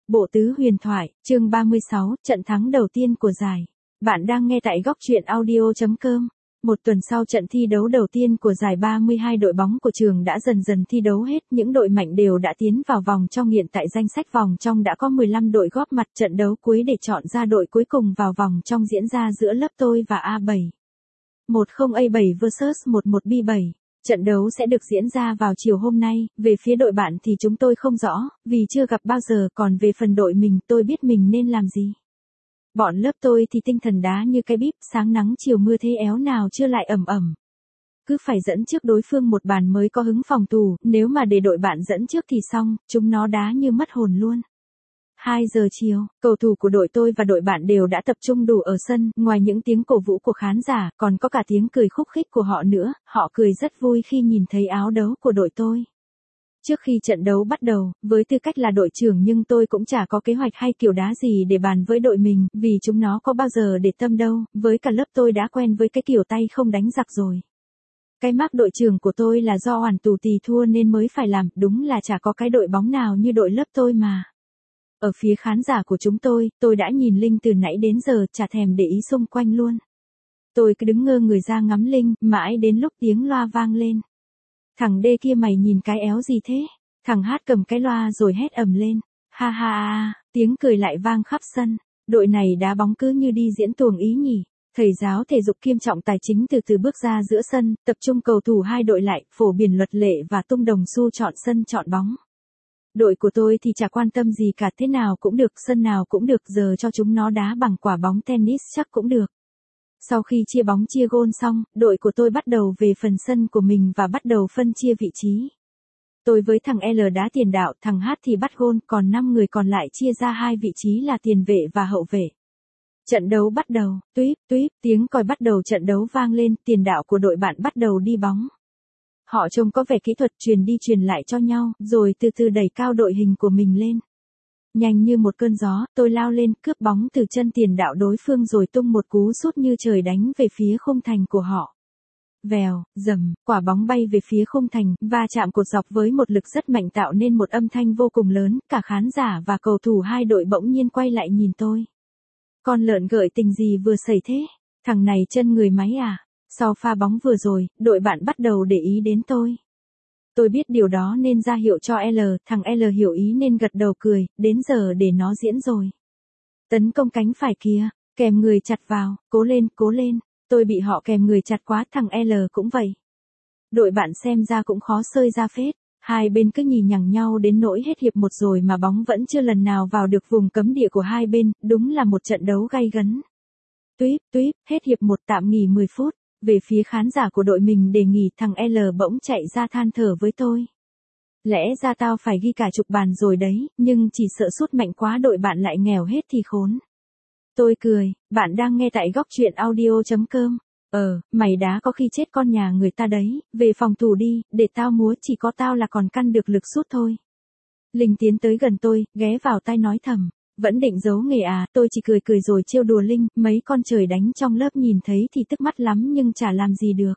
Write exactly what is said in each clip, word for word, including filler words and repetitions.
Bộ tứ huyền thoại, chương ba mươi sáu, trận thắng đầu tiên của giải. Bạn đang nghe tại góc truyện audio chấm com. Một tuần sau trận thi đấu đầu tiên của giải ba mươi hai đội bóng của trường đã dần dần thi đấu hết, những đội mạnh đều đã tiến vào vòng trong. Hiện tại danh sách vòng trong đã có mười lăm đội góp mặt trận đấu cuối để chọn ra đội cuối cùng vào vòng trong diễn ra giữa lớp tôi và A bảy. một không A bảy versus mười một B bảy. Trận đấu sẽ được diễn ra vào chiều hôm nay, về phía đội bạn thì chúng tôi không rõ, vì chưa gặp bao giờ, còn về phần đội mình tôi biết mình nên làm gì. Bọn lớp tôi thì tinh thần đá như cái bíp, sáng nắng chiều mưa thế éo nào chưa lại ẩm ẩm. Cứ phải dẫn trước đối phương một bàn mới có hứng phòng thủ, nếu mà để đội bạn dẫn trước thì xong, chúng nó đá như mất hồn luôn. hai giờ chiều, cầu thủ của đội tôi và đội bạn đều đã tập trung đủ ở sân, ngoài những tiếng cổ vũ của khán giả, còn có cả tiếng cười khúc khích của họ nữa, họ cười rất vui khi nhìn thấy áo đấu của đội tôi. Trước khi trận đấu bắt đầu, với tư cách là đội trưởng nhưng tôi cũng chả có kế hoạch hay kiểu đá gì để bàn với đội mình, vì chúng nó có bao giờ để tâm đâu, với cả lớp tôi đã quen với cái kiểu tay không đánh giặc rồi. Cái mác đội trưởng của tôi là do oản tù tì thua nên mới phải làm, đúng là chả có cái đội bóng nào như đội lớp tôi mà. Ở phía khán giả của chúng tôi, tôi đã nhìn Linh từ nãy đến giờ, chả thèm để ý xung quanh luôn. Tôi cứ đứng ngơ người ra ngắm Linh, mãi đến lúc tiếng loa vang lên. Thằng đê kia mày nhìn cái éo gì thế? Thằng Hát cầm cái loa rồi hét ầm lên. Ha ha ha, tiếng cười lại vang khắp sân. Đội này đá bóng cứ như đi diễn tuồng ý nhỉ. Thầy giáo thể dục kiêm trọng tài chính từ từ bước ra giữa sân, tập trung cầu thủ hai đội lại, phổ biển luật lệ và tung đồng xu chọn sân chọn bóng. Đội của tôi thì chả quan tâm gì cả, thế nào cũng được, sân nào cũng được, giờ cho chúng nó đá bằng quả bóng tennis chắc cũng được. Sau khi chia bóng chia gôn xong, đội của tôi bắt đầu về phần sân của mình và bắt đầu phân chia vị trí. Tôi với thằng L đá tiền đạo, thằng H thì bắt gôn, còn năm người còn lại chia ra hai vị trí là tiền vệ và hậu vệ. Trận đấu bắt đầu, tuýp tuýp, tiếng còi bắt đầu trận đấu vang lên, tiền đạo của đội bạn bắt đầu đi bóng. Họ trông có vẻ kỹ thuật, truyền đi truyền lại cho nhau, rồi từ từ đẩy cao đội hình của mình lên. Nhanh như một cơn gió, tôi lao lên, cướp bóng từ chân tiền đạo đối phương rồi tung một cú sút như trời đánh về phía khung thành của họ. Vèo, dầm, quả bóng bay về phía khung thành, va chạm cột dọc với một lực rất mạnh tạo nên một âm thanh vô cùng lớn, cả khán giả và cầu thủ hai đội bỗng nhiên quay lại nhìn tôi. Con lợn gợi tình gì vừa xảy thế? Thằng này chân người máy à? Sau pha bóng vừa rồi, đội bạn bắt đầu để ý đến tôi. Tôi biết điều đó nên ra hiệu cho L, thằng L hiểu ý nên gật đầu cười, đến giờ để nó diễn rồi. Tấn công cánh phải kia, kèm người chặt vào, cố lên, cố lên, tôi bị họ kèm người chặt quá, thằng L cũng vậy. Đội bạn xem ra cũng khó xơi ra phết, hai bên cứ nhì nhằng nhau đến nỗi hết hiệp một rồi mà bóng vẫn chưa lần nào vào được vùng cấm địa của hai bên, đúng là một trận đấu gay gấn. Tuýp, tuýp, hết hiệp một tạm nghỉ mười phút. Về phía khán giả của đội mình đề nghị, thằng L bỗng chạy ra than thở với tôi. Lẽ ra tao phải ghi cả chục bàn rồi đấy, nhưng chỉ sợ sút mạnh quá đội bạn lại nghèo hết thì khốn. Tôi cười, bạn đang nghe tại góc truyện audio chấm com. Ờ, mày đá có khi chết con nhà người ta đấy, về phòng thủ đi, để tao múa, chỉ có tao là còn căn được lực sút thôi. Linh tiến tới gần tôi, ghé vào tai nói thầm. Vẫn định giấu nghề à, tôi chỉ cười cười rồi trêu đùa Linh, mấy con trời đánh trong lớp nhìn thấy thì tức mắt lắm nhưng chả làm gì được.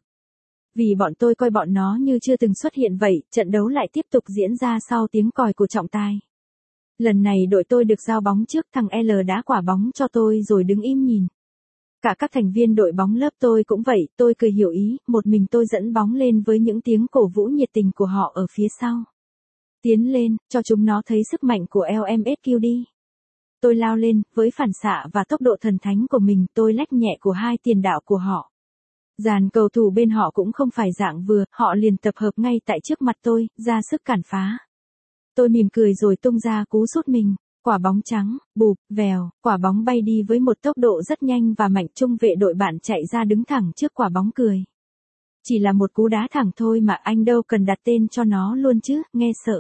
Vì bọn tôi coi bọn nó như chưa từng xuất hiện vậy, trận đấu lại tiếp tục diễn ra sau tiếng còi của trọng tài. Lần này đội tôi được giao bóng trước, thằng L đá quả bóng cho tôi rồi đứng im nhìn. Cả các thành viên đội bóng lớp tôi cũng vậy, tôi cười hiểu ý, một mình tôi dẫn bóng lên với những tiếng cổ vũ nhiệt tình của họ ở phía sau. Tiến lên, cho chúng nó thấy sức mạnh của L M S Q đi. Tôi lao lên, với phản xạ và tốc độ thần thánh của mình, tôi lách nhẹ của hai tiền đạo của họ. Dàn cầu thủ bên họ cũng không phải dạng vừa, họ liền tập hợp ngay tại trước mặt tôi, ra sức cản phá. Tôi mỉm cười rồi tung ra cú sút mình, quả bóng trắng, bụp, vèo, quả bóng bay đi với một tốc độ rất nhanh và mạnh, trung vệ đội bạn chạy ra đứng thẳng trước quả bóng cười. Chỉ là một cú đá thẳng thôi mà anh đâu cần đặt tên cho nó luôn chứ, nghe sợ.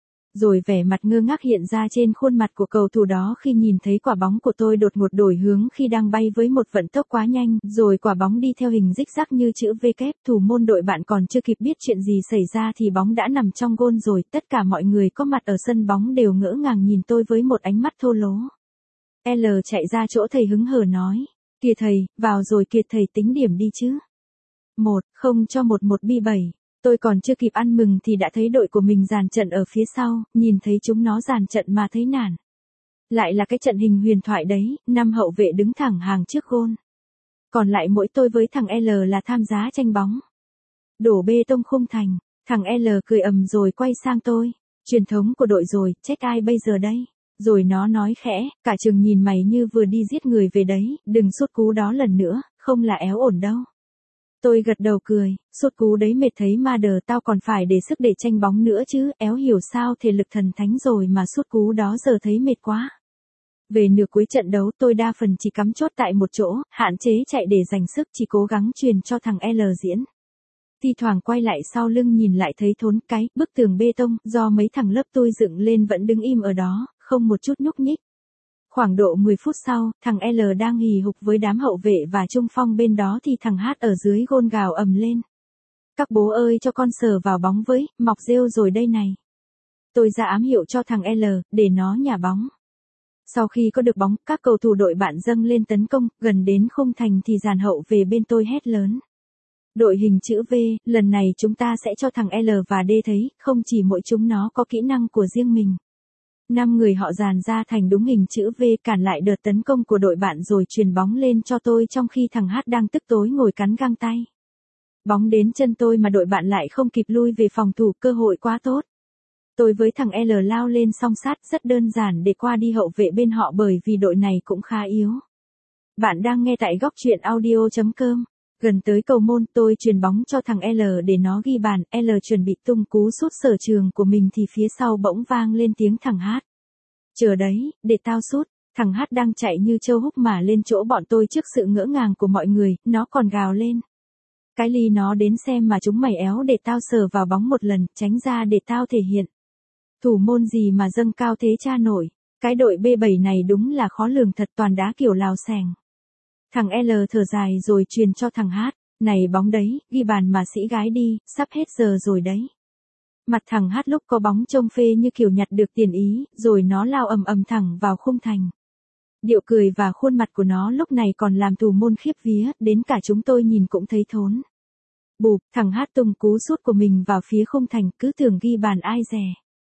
Rồi vẻ mặt ngơ ngác hiện ra trên khuôn mặt của cầu thủ đó khi nhìn thấy quả bóng của tôi đột ngột đổi hướng khi đang bay với một vận tốc quá nhanh, rồi quả bóng đi theo hình rích rắc như chữ V kép, thủ môn đội bạn còn chưa kịp biết chuyện gì xảy ra thì bóng đã nằm trong gôn rồi, tất cả mọi người có mặt ở sân bóng đều ngỡ ngàng nhìn tôi với một ánh mắt thô lỗ. L chạy ra chỗ thầy hứng hở nói, kìa thầy, vào rồi kìa thầy, tính điểm đi chứ. Một, không cho một một B bảy. Tôi còn chưa kịp ăn mừng thì đã thấy đội của mình dàn trận ở phía sau, nhìn thấy chúng nó dàn trận mà thấy nản. Lại là cái trận hình huyền thoại đấy, năm hậu vệ đứng thẳng hàng trước gôn. Còn lại mỗi tôi với thằng L là tham giá tranh bóng. Đổ bê tông khung thành, thằng L cười ầm rồi quay sang tôi. Truyền thống của đội rồi, trách ai bây giờ đây? Rồi nó nói khẽ, cả trường nhìn mày như vừa đi giết người về đấy, đừng sút cú đó lần nữa, không là éo ổn đâu. Tôi gật đầu cười, sút cú đấy mệt thấy ma đờ tao còn phải để sức để tranh bóng nữa chứ, éo hiểu sao thể lực thần thánh rồi mà sút cú đó giờ thấy mệt quá. Về nửa cuối trận đấu tôi đa phần chỉ cắm chốt tại một chỗ, hạn chế chạy để dành sức chỉ cố gắng truyền cho thằng L diễn. Thi thoảng quay lại sau lưng nhìn lại thấy thốn cái, bức tường bê tông do mấy thằng lớp tôi dựng lên vẫn đứng im ở đó, không một chút nhúc nhích. Khoảng độ mười phút sau, thằng L đang hì hục với đám hậu vệ và trung phong bên đó thì thằng H ở dưới gôn gào ầm lên. Các bố ơi cho con sờ vào bóng với, mọc rêu rồi đây này. Tôi ra ám hiệu cho thằng L, để nó nhả bóng. Sau khi có được bóng, các cầu thủ đội bạn dâng lên tấn công, gần đến khung thành thì dàn hậu về bên tôi hét lớn. Đội hình chữ V, lần này chúng ta sẽ cho thằng L và D thấy, không chỉ mỗi chúng nó có kỹ năng của riêng mình. Năm người họ dàn ra thành đúng hình chữ V cản lại đợt tấn công của đội bạn rồi truyền bóng lên cho tôi trong khi thằng H đang tức tối ngồi cắn găng tay. Bóng đến chân tôi mà đội bạn lại không kịp lui về phòng thủ, cơ hội quá tốt. Tôi với thằng L lao lên song sát rất đơn giản để qua đi hậu vệ bên họ bởi vì đội này cũng khá yếu. Bạn đang nghe tại góc truyện audio chấm com. Gần tới cầu môn tôi truyền bóng cho thằng L để nó ghi bàn, L chuẩn bị tung cú sút sở trường của mình thì phía sau bỗng vang lên tiếng thằng H. Chờ đấy, để tao sút, thằng H đang chạy như trâu húc mà lên chỗ bọn tôi trước sự ngỡ ngàng của mọi người, nó còn gào lên. Cái ly nó đến xem mà chúng mày éo để tao sờ vào bóng một lần, tránh ra để tao thể hiện. Thủ môn gì mà dâng cao thế cha nổi, cái đội B bảy này đúng là khó lường thật, toàn đá kiểu lào xèng. Thằng L thở dài rồi truyền cho thằng H, này bóng đấy, ghi bàn mà sĩ gái đi, sắp hết giờ rồi đấy. Mặt thằng H lúc có bóng trông phê như kiểu nhặt được tiền ý, rồi nó lao ầm ầm thẳng vào khung thành. Điệu cười và khuôn mặt của nó lúc này còn làm thủ môn khiếp vía, đến cả chúng tôi nhìn cũng thấy thốn. Bụp, thằng H tung cú sút của mình vào phía khung thành, cứ tưởng ghi bàn ai dè.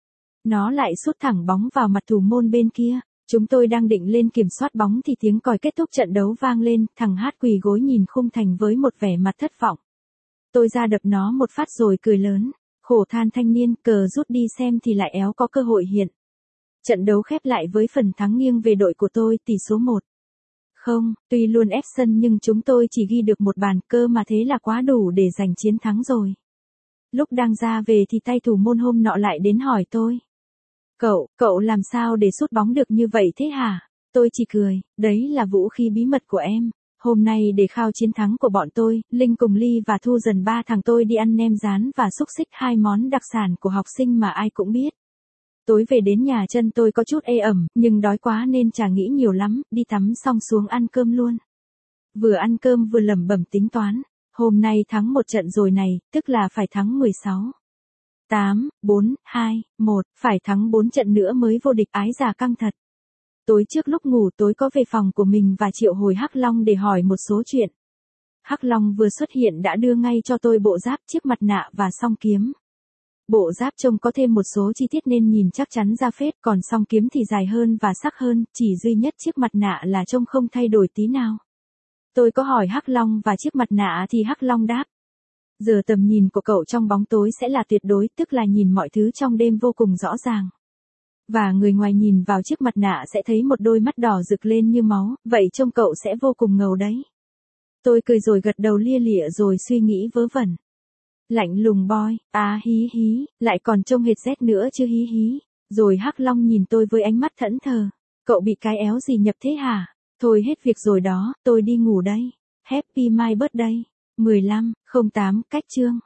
Nó lại sút thẳng bóng vào mặt thủ môn bên kia. Chúng tôi đang định lên kiểm soát bóng thì tiếng còi kết thúc trận đấu vang lên, thằng H quỳ gối nhìn khung thành với một vẻ mặt thất vọng. Tôi ra đập nó một phát rồi cười lớn, khổ than thanh niên, cờ rút đi xem thì lại éo có cơ hội hiện. Trận đấu khép lại với phần thắng nghiêng về đội của tôi, tỷ số một không, tuy luôn ép sân nhưng chúng tôi chỉ ghi được một bàn, cơ mà thế là quá đủ để giành chiến thắng rồi. Lúc đang ra về thì tay thủ môn hôm nọ lại đến hỏi tôi. Cậu, cậu làm sao để sút bóng được như vậy thế hả? Tôi chỉ cười, đấy là vũ khí bí mật của em. Hôm nay để khao chiến thắng của bọn tôi, Linh cùng Ly và Thu dần ba thằng tôi đi ăn nem rán và xúc xích, hai món đặc sản của học sinh mà ai cũng biết. Tối về đến nhà chân tôi có chút ê ẩm, nhưng đói quá nên chả nghĩ nhiều lắm, đi tắm xong xuống ăn cơm luôn. Vừa ăn cơm vừa lẩm bẩm tính toán, hôm nay thắng một trận rồi này, tức là phải thắng mười sáu. tám, bốn, hai, một, phải thắng bốn trận nữa mới vô địch, ái già căng thật. Tối trước lúc ngủ tôi có về phòng của mình và triệu hồi Hắc Long để hỏi một số chuyện. Hắc Long vừa xuất hiện đã đưa ngay cho tôi bộ giáp, chiếc mặt nạ và song kiếm. Bộ giáp trông có thêm một số chi tiết nên nhìn chắc chắn ra phết, còn song kiếm thì dài hơn và sắc hơn, chỉ duy nhất chiếc mặt nạ là trông không thay đổi tí nào. Tôi có hỏi Hắc Long và chiếc mặt nạ thì Hắc Long đáp. Giờ tầm nhìn của cậu trong bóng tối sẽ là tuyệt đối, tức là nhìn mọi thứ trong đêm vô cùng rõ ràng. Và người ngoài nhìn vào chiếc mặt nạ sẽ thấy một đôi mắt đỏ rực lên như máu, vậy trông cậu sẽ vô cùng ngầu đấy. Tôi cười rồi gật đầu lia lịa rồi suy nghĩ vớ vẩn. Lạnh lùng boy, à hí hí, lại còn trông hệt Z nữa chứ hí hí. Rồi Hắc Long nhìn tôi với ánh mắt thẫn thờ. Cậu bị cái éo gì nhập thế hả? Thôi hết việc rồi đó, tôi đi ngủ đây. Happy my birthday. mười lăm, không tám, cách chương.